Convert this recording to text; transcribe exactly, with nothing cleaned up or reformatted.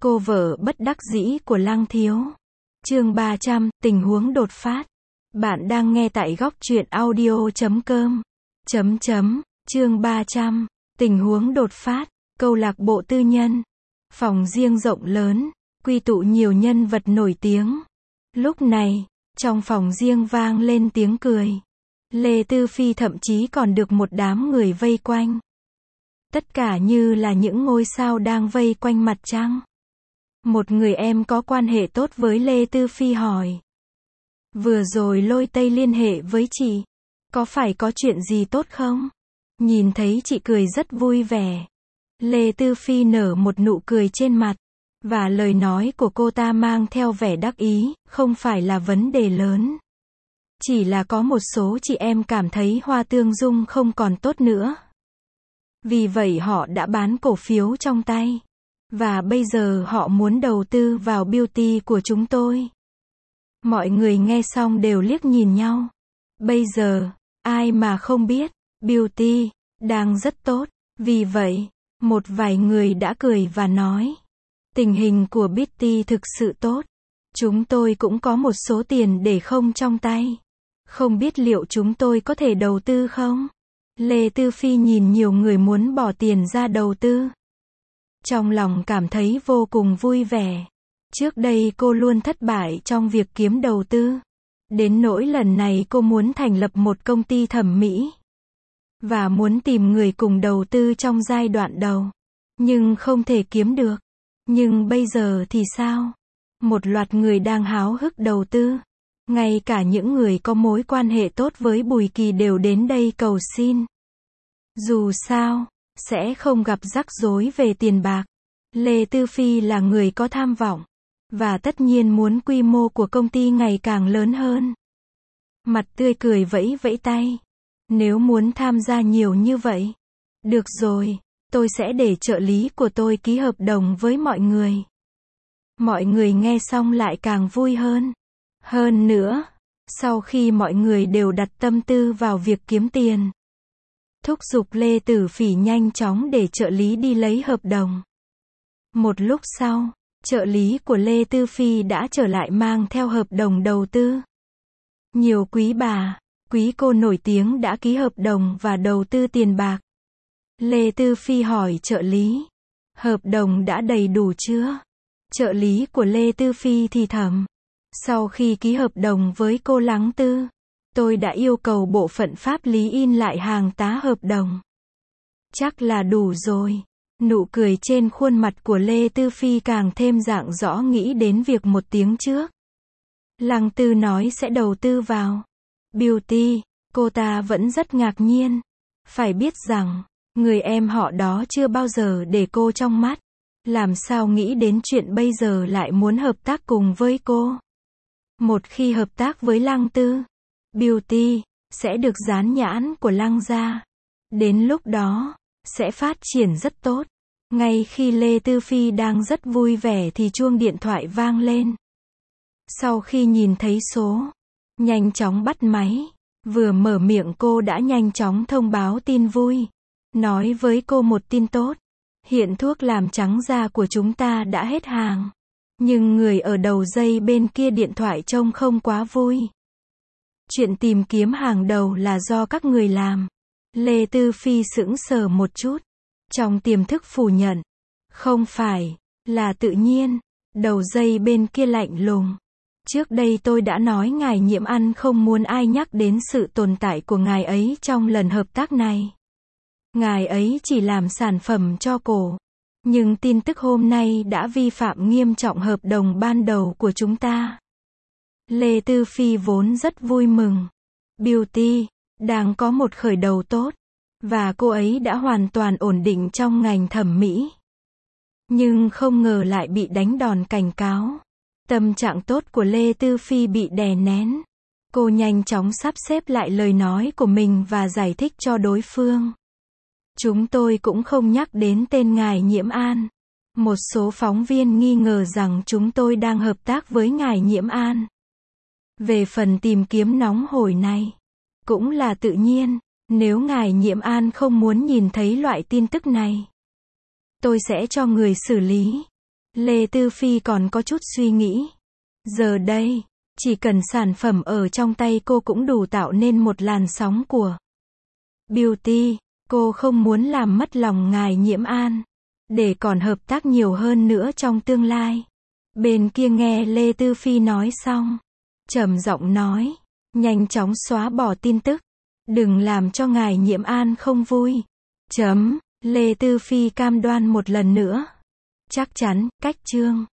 Cô vợ bất đắc dĩ của Lăng Thiếu. Chương ba trăm, tình huống đột phát. Bạn đang nghe tại góc truyện audio chấm com. Chấm chấm, chương ba trăm, tình huống đột phát, câu lạc bộ tư nhân. Phòng riêng rộng lớn, quy tụ nhiều nhân vật nổi tiếng. Lúc này, trong phòng riêng vang lên tiếng cười. Lê Tư Phi thậm chí còn được một đám người vây quanh. Tất cả như là những ngôi sao đang vây quanh mặt trăng. Một người em có quan hệ tốt với Lê Tư Phi hỏi. Vừa rồi Lôi Tây liên hệ với chị. Có phải có chuyện gì tốt không? Nhìn thấy chị cười rất vui vẻ. Lê Tư Phi nở một nụ cười trên mặt. Và lời nói của cô ta mang theo vẻ đắc ý, không phải là vấn đề lớn. Chỉ là có một số chị em cảm thấy Hoa Tương Dung không còn tốt nữa. Vì vậy họ đã bán cổ phiếu trong tay. Và bây giờ họ muốn đầu tư vào beauty của chúng tôi. Mọi người nghe xong đều liếc nhìn nhau. Bây giờ, ai mà không biết, beauty đang rất tốt. Vì vậy, một vài người đã cười và nói. Tình hình của beauty thực sự tốt. Chúng tôi cũng có một số tiền để không trong tay. Không biết liệu chúng tôi có thể đầu tư không? Lê Tư Phi nhìn nhiều người muốn bỏ tiền ra đầu tư. Trong lòng cảm thấy vô cùng vui vẻ. Trước đây cô luôn thất bại trong việc kiếm đầu tư. Đến nỗi lần này cô muốn thành lập một công ty thẩm mỹ. Và muốn tìm người cùng đầu tư trong giai đoạn đầu. Nhưng không thể kiếm được. Nhưng bây giờ thì sao? Một loạt người đang háo hức đầu tư. Ngay cả những người có mối quan hệ tốt với Bùi Kỳ đều đến đây cầu xin. Dù sao, sẽ không gặp rắc rối về tiền bạc. Lê Tư Phi là người có tham vọng. Và tất nhiên muốn quy mô của công ty ngày càng lớn hơn. Mặt tươi cười vẫy vẫy tay. Nếu muốn tham gia nhiều như vậy. Được rồi, tôi sẽ để trợ lý của tôi ký hợp đồng với mọi người. Mọi người nghe xong lại càng vui hơn. Hơn nữa, sau khi mọi người đều đặt tâm tư vào việc kiếm tiền. Thúc giục Lê Tử Phỉ nhanh chóng để trợ lý đi lấy hợp đồng. Một lúc sau, trợ lý của Lê Tư Phi đã trở lại mang theo hợp đồng đầu tư. Nhiều quý bà, quý cô nổi tiếng đã ký hợp đồng và đầu tư tiền bạc. Lê Tư Phi hỏi trợ lý, hợp đồng đã đầy đủ chưa? Trợ lý của Lê Tư Phi thì thầm. Sau khi ký hợp đồng với cô Lăng Tư, tôi đã yêu cầu bộ phận pháp lý in lại hàng tá hợp đồng. Chắc là đủ rồi. Nụ cười trên khuôn mặt của Lê Tư Phi càng thêm rạng rõ nghĩ đến việc một tiếng trước. Lăng Tư nói sẽ đầu tư vào beauty, cô ta vẫn rất ngạc nhiên. Phải biết rằng, người em họ đó chưa bao giờ để cô trong mắt. Làm sao nghĩ đến chuyện bây giờ lại muốn hợp tác cùng với cô. Một khi hợp tác với Lăng Tư, beauty sẽ được dán nhãn của Lăng gia. Đến lúc đó, sẽ phát triển rất tốt. Ngay khi Lê Tư Phi đang rất vui vẻ thì chuông điện thoại vang lên. Sau khi nhìn thấy số, nhanh chóng bắt máy. Vừa mở miệng cô đã nhanh chóng thông báo tin vui. Nói với cô một tin tốt. Hiện thuốc làm trắng da của chúng ta đã hết hàng. Nhưng người ở đầu dây bên kia điện thoại trông không quá vui. Chuyện tìm kiếm hàng đầu là do các người làm. Lê Tư Phi sững sờ một chút. Trong tiềm thức phủ nhận. Không phải, là tự nhiên. Đầu dây bên kia lạnh lùng. Trước đây tôi đã nói ngài Nhiễm Ăn không muốn ai nhắc đến sự tồn tại của ngài ấy trong lần hợp tác này. Ngài ấy chỉ làm sản phẩm cho cổ. Nhưng tin tức hôm nay đã vi phạm nghiêm trọng hợp đồng ban đầu của chúng ta. Lê Tư Phi vốn rất vui mừng. Beauty đang có một khởi đầu tốt. Và cô ấy đã hoàn toàn ổn định trong ngành thẩm mỹ. Nhưng không ngờ lại bị đánh đòn cảnh cáo. Tâm trạng tốt của Lê Tư Phi bị đè nén. Cô nhanh chóng sắp xếp lại lời nói của mình và giải thích cho đối phương. Chúng tôi cũng không nhắc đến tên ngài Nhiễm An. Một số phóng viên nghi ngờ rằng chúng tôi đang hợp tác với ngài Nhiễm An. Về phần tìm kiếm nóng hổi này, cũng là tự nhiên, nếu ngài Nhiễm An không muốn nhìn thấy loại tin tức này, tôi sẽ cho người xử lý. Lê Tư Phi còn có chút suy nghĩ. Giờ đây, chỉ cần sản phẩm ở trong tay cô cũng đủ tạo nên một làn sóng của beauty. Cô không muốn làm mất lòng ngài Nhiễm An, để còn hợp tác nhiều hơn nữa trong tương lai. Bên kia nghe Lê Tư Phi nói xong, trầm giọng nói, nhanh chóng xóa bỏ tin tức. Đừng làm cho ngài Nhiễm An không vui. Chấm, Lê Tư Phi cam đoan một lần nữa. Chắc chắn, cách chương